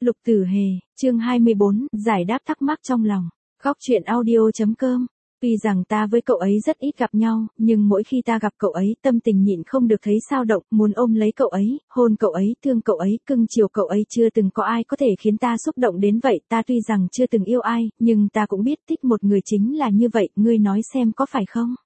Lục Tử Hề, chương 24, giải đáp thắc mắc trong lòng. Góc truyện audio.com. Tuy rằng ta với cậu ấy rất ít gặp nhau, nhưng mỗi khi ta gặp cậu ấy, tâm tình nhịn không được thấy dao động, muốn ôm lấy cậu ấy, hôn cậu ấy, thương cậu ấy, cưng chiều cậu ấy, chưa từng có ai có thể khiến ta xúc động đến vậy. Ta tuy rằng chưa từng yêu ai, nhưng ta cũng biết thích một người chính là như vậy, ngươi nói xem có phải không?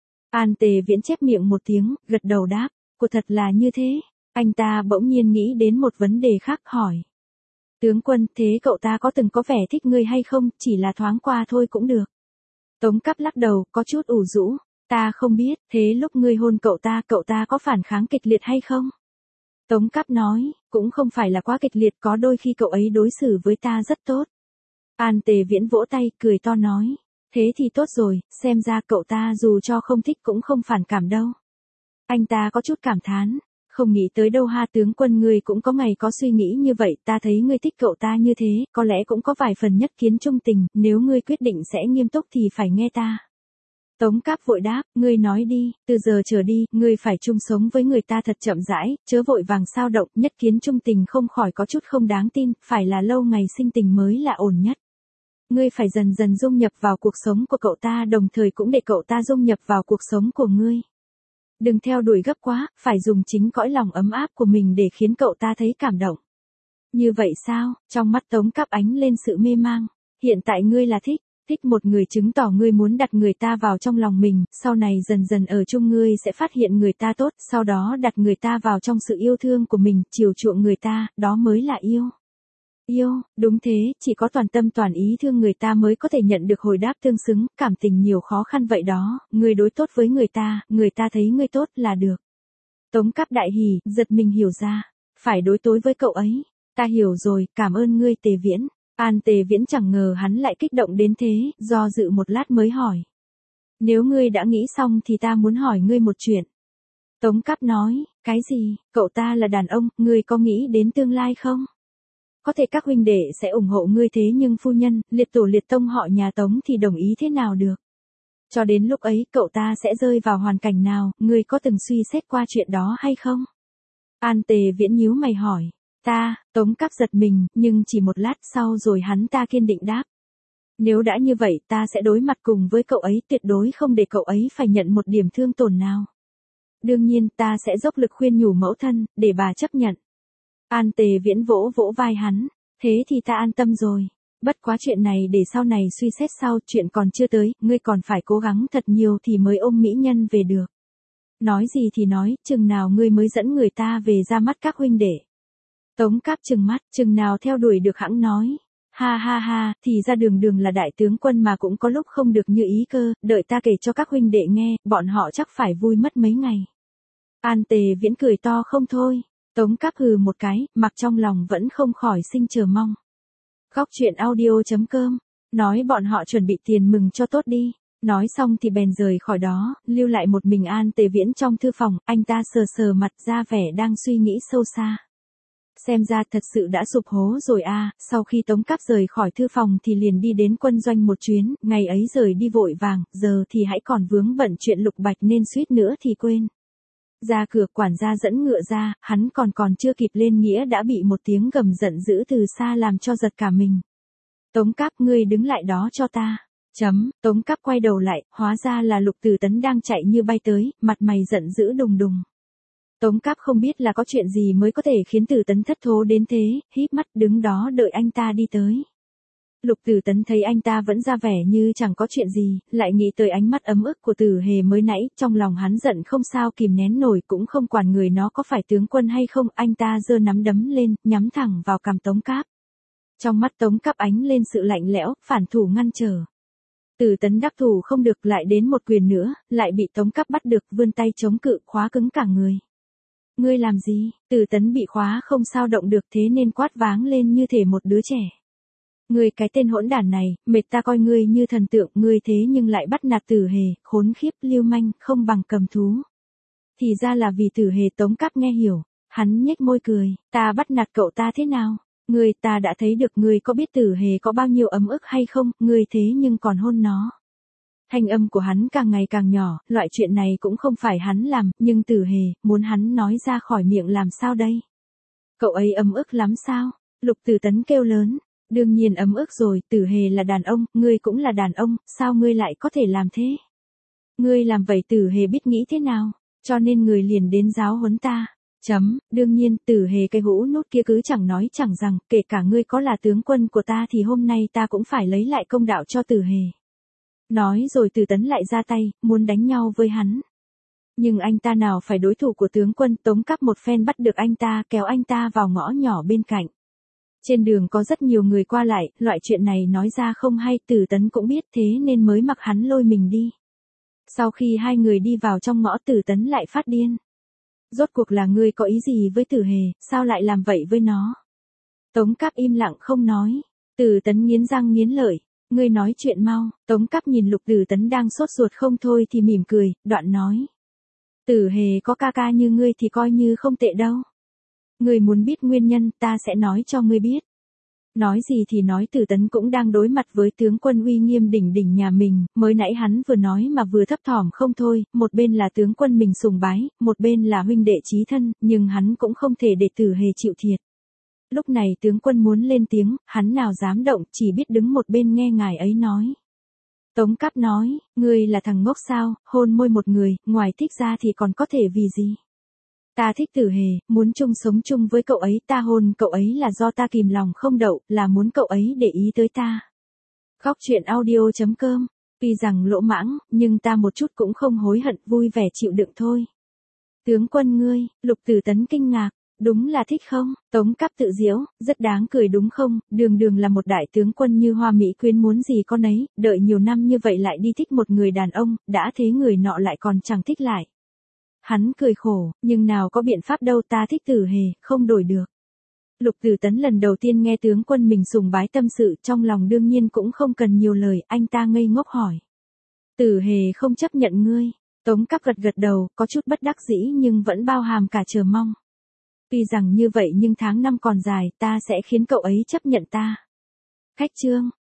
An Tề Viễn chép miệng một tiếng, gật đầu đáp, của thật là như thế. Anh ta bỗng nhiên nghĩ đến một vấn đề khác, hỏi. Tướng quân, thế cậu ta có từng có vẻ thích ngươi hay không, chỉ là thoáng qua thôi cũng được. Tống Cáp lắc đầu, có chút ủ rũ, ta không biết, thế lúc ngươi hôn cậu ta có phản kháng kịch liệt hay không? Tống Cáp nói, cũng không phải là quá kịch liệt, có đôi khi cậu ấy đối xử với ta rất tốt. An Tề Viễn vỗ tay, cười to nói, thế thì tốt rồi, xem ra cậu ta dù cho không thích cũng không phản cảm đâu. Anh ta có chút cảm thán. Không nghĩ tới đâu ha, tướng quân, ngươi cũng có ngày có suy nghĩ như vậy, ta thấy ngươi thích cậu ta như thế, có lẽ cũng có vài phần nhất kiến trung tình, nếu ngươi quyết định sẽ nghiêm túc thì phải nghe ta. Tống Cáp vội đáp, ngươi nói đi, từ giờ trở đi, ngươi phải chung sống với người ta thật chậm rãi, chớ vội vàng sao động, nhất kiến trung tình không khỏi có chút không đáng tin, phải là lâu ngày sinh tình mới là ổn nhất. Ngươi phải dần dần dung nhập vào cuộc sống của cậu ta, đồng thời cũng để cậu ta dung nhập vào cuộc sống của ngươi. Đừng theo đuổi gấp quá, phải dùng chính cõi lòng ấm áp của mình để khiến cậu ta thấy cảm động. Như vậy sao? Trong mắt Tống Cáp ánh lên sự mê mang. Hiện tại ngươi là thích một người, chứng tỏ ngươi muốn đặt người ta vào trong lòng mình, sau này dần dần ở chung ngươi sẽ phát hiện người ta tốt, sau đó đặt người ta vào trong sự yêu thương của mình, chiều chuộng người ta, đó mới là yêu. Yêu, đúng thế, chỉ có toàn tâm toàn ý thương người ta mới có thể nhận được hồi đáp tương xứng, cảm tình nhiều khó khăn vậy đó, người đối tốt với người ta thấy ngươi tốt là được. Tống Cáp đại hỉ, giật mình hiểu ra, phải đối tối với cậu ấy, ta hiểu rồi, cảm ơn ngươi Tề Viễn. An Tề Viễn chẳng ngờ hắn lại kích động đến thế, do dự một lát mới hỏi. Nếu ngươi đã nghĩ xong thì ta muốn hỏi ngươi một chuyện. Tống Cáp nói, cái gì, cậu ta là đàn ông, ngươi có nghĩ đến tương lai không? Có thể các huynh đệ sẽ ủng hộ ngươi, thế nhưng phu nhân, liệt tổ liệt tông họ nhà Tống thì đồng ý thế nào được? Cho đến lúc ấy cậu ta sẽ rơi vào hoàn cảnh nào, ngươi có từng suy xét qua chuyện đó hay không? An Tề Viễn nhíu mày hỏi. Tống Cáp giật mình, nhưng chỉ một lát sau rồi hắn ta kiên định đáp. Nếu đã như vậy ta sẽ đối mặt cùng với cậu ấy, tuyệt đối không để cậu ấy phải nhận một điểm thương tổn nào. Đương nhiên ta sẽ dốc lực khuyên nhủ mẫu thân, để bà chấp nhận. An Tề Viễn vỗ vỗ vai hắn, thế thì ta an tâm rồi. Bất quá chuyện này để sau này suy xét sau, chuyện còn chưa tới, ngươi còn phải cố gắng thật nhiều thì mới ôm mỹ nhân về được. Nói gì thì nói, chừng nào ngươi mới dẫn người ta về ra mắt các huynh đệ? Tống Cáp trừng mắt, chừng nào theo đuổi được hẵng nói. Ha ha ha, thì ra đường là đại tướng quân mà cũng có lúc không được như ý cơ, đợi ta kể cho các huynh đệ nghe, bọn họ chắc phải vui mất mấy ngày. An Tề Viễn cười to không thôi. Tống Cáp hừ một cái, mặc trong lòng vẫn không khỏi sinh chờ mong. Góc truyện audio.com, nói bọn họ chuẩn bị tiền mừng cho tốt đi. Nói xong thì bèn rời khỏi đó, lưu lại một mình An Tề Viễn trong thư phòng, anh ta sờ sờ mặt ra vẻ đang suy nghĩ sâu xa. Xem ra thật sự đã sụp hố rồi à, sau khi Tống Cáp rời khỏi thư phòng thì liền đi đến quân doanh một chuyến, ngày ấy rời đi vội vàng, giờ thì hãy còn vướng bận chuyện Lục Bạch nên suýt nữa thì quên. Ra cửa, quản gia dẫn ngựa ra, hắn còn chưa kịp lên nghĩa đã bị một tiếng gầm giận dữ từ xa làm cho giật cả mình. Tống Cáp, ngươi đứng lại đó cho ta. Tống Cáp quay đầu lại, hóa ra là Lục Tử Tấn đang chạy như bay tới, mặt mày giận dữ đùng đùng. Tống Cáp không biết là có chuyện gì mới có thể khiến Tử Tấn thất thố đến thế, híp mắt đứng đó đợi anh ta đi tới. Lục Tử Tấn thấy anh ta vẫn ra vẻ như chẳng có chuyện gì, lại nghĩ tới ánh mắt ấm ức của Tử Hề mới nãy, trong lòng hắn giận không sao kìm nén nổi, cũng không quản người nó có phải tướng quân hay không, anh ta giơ nắm đấm lên, nhắm thẳng vào cằm Tống Cáp. Trong mắt Tống Cáp ánh lên sự lạnh lẽo, phản thủ ngăn trở. Tử Tấn đắc thủ không được, lại đến một quyền nữa, lại bị Tống Cáp bắt được, vươn tay chống cự, khóa cứng cả người. Ngươi làm gì? Tử Tấn bị khóa không sao động được, thế nên quát váng lên như thể một đứa trẻ. Ngươi cái tên hỗn đản này, mệt ta coi ngươi như thần tượng, ngươi thế nhưng lại bắt nạt Tử Hề, khốn khiếp, lưu manh, không bằng cầm thú. Thì ra là vì Tử Hề. Tống Cáp nghe hiểu, hắn nhếch môi cười, ta bắt nạt cậu ta thế nào? Ngươi, ta đã thấy được, ngươi có biết Tử Hề có bao nhiêu ấm ức hay không, ngươi thế nhưng còn hôn nó. Thanh âm của hắn càng ngày càng nhỏ, loại chuyện này cũng không phải hắn làm, nhưng Tử Hề, muốn hắn nói ra khỏi miệng làm sao đây? Cậu ấy ấm ức lắm sao? Lục Tử Tấn kêu lớn, đương nhiên ấm ức rồi, Tử Hề là đàn ông, ngươi cũng là đàn ông, sao ngươi lại có thể làm thế? Ngươi làm vậy Tử Hề biết nghĩ thế nào, cho nên người liền đến giáo huấn ta. Đương nhiên, Tử Hề cái hũ nút kia cứ chẳng nói chẳng rằng, kể cả ngươi có là tướng quân của ta thì hôm nay ta cũng phải lấy lại công đạo cho Tử Hề. Nói rồi Tử Tấn lại ra tay, muốn đánh nhau với hắn. Nhưng anh ta nào phải đối thủ của tướng quân, Tống Cáp một phen bắt được anh ta, kéo anh ta vào ngõ nhỏ bên cạnh. Trên đường có rất nhiều người qua lại, loại chuyện này nói ra không hay, Tử Tấn cũng biết thế nên mới mặc hắn lôi mình đi. Sau khi hai người đi vào trong ngõ, Tử Tấn lại phát điên. Rốt cuộc là ngươi có ý gì với Tử Hề, sao lại làm vậy với nó? Tống Cáp im lặng không nói. Tử Tấn nghiến răng nghiến lợi, ngươi nói chuyện mau. Tống Cáp nhìn Lục Tử Tấn đang sốt ruột không thôi thì mỉm cười, đoạn nói. Tử Hề có ca ca như ngươi thì coi như không tệ đâu. Ngươi muốn biết nguyên nhân, ta sẽ nói cho ngươi biết. Nói gì thì nói, Tử Tấn cũng đang đối mặt với tướng quân uy nghiêm đỉnh đỉnh nhà mình, mới nãy hắn vừa nói mà vừa thấp thỏm không thôi, một bên là tướng quân mình sùng bái, một bên là huynh đệ chí thân, nhưng hắn cũng không thể để Tử Hề chịu thiệt. Lúc này tướng quân muốn lên tiếng, hắn nào dám động, chỉ biết đứng một bên nghe ngài ấy nói. Tống Cáp nói, ngươi là thằng ngốc sao, hôn môi một người, ngoài thích ra thì còn có thể vì gì? Ta thích Tử Hề, muốn chung sống chung với cậu ấy, ta hôn cậu ấy là do ta kìm lòng không đậu, là muốn cậu ấy để ý tới ta. Góc truyện audio.com, tuy rằng lỗ mãng, nhưng ta một chút cũng không hối hận, vui vẻ chịu đựng thôi. Tướng quân ngươi, Lục Tử Tấn kinh ngạc, đúng là thích không? Tống Cáp tự giễu, rất đáng cười đúng không? Đường đường là một đại tướng quân như Hoa Mỹ Quyến muốn gì con ấy, đợi nhiều năm như vậy lại đi thích một người đàn ông, đã thế người nọ lại còn chẳng thích lại. Hắn cười khổ, nhưng nào có biện pháp đâu, ta thích Tử Hề, không đổi được. Lục Tử Tấn lần đầu tiên nghe tướng quân mình sùng bái tâm sự, trong lòng đương nhiên cũng không cần nhiều lời, anh ta ngây ngốc hỏi. Tử Hề không chấp nhận ngươi. Tống Cáp gật gật đầu, có chút bất đắc dĩ nhưng vẫn bao hàm cả chờ mong. Tuy rằng như vậy nhưng tháng năm còn dài, ta sẽ khiến cậu ấy chấp nhận ta. Khách chương.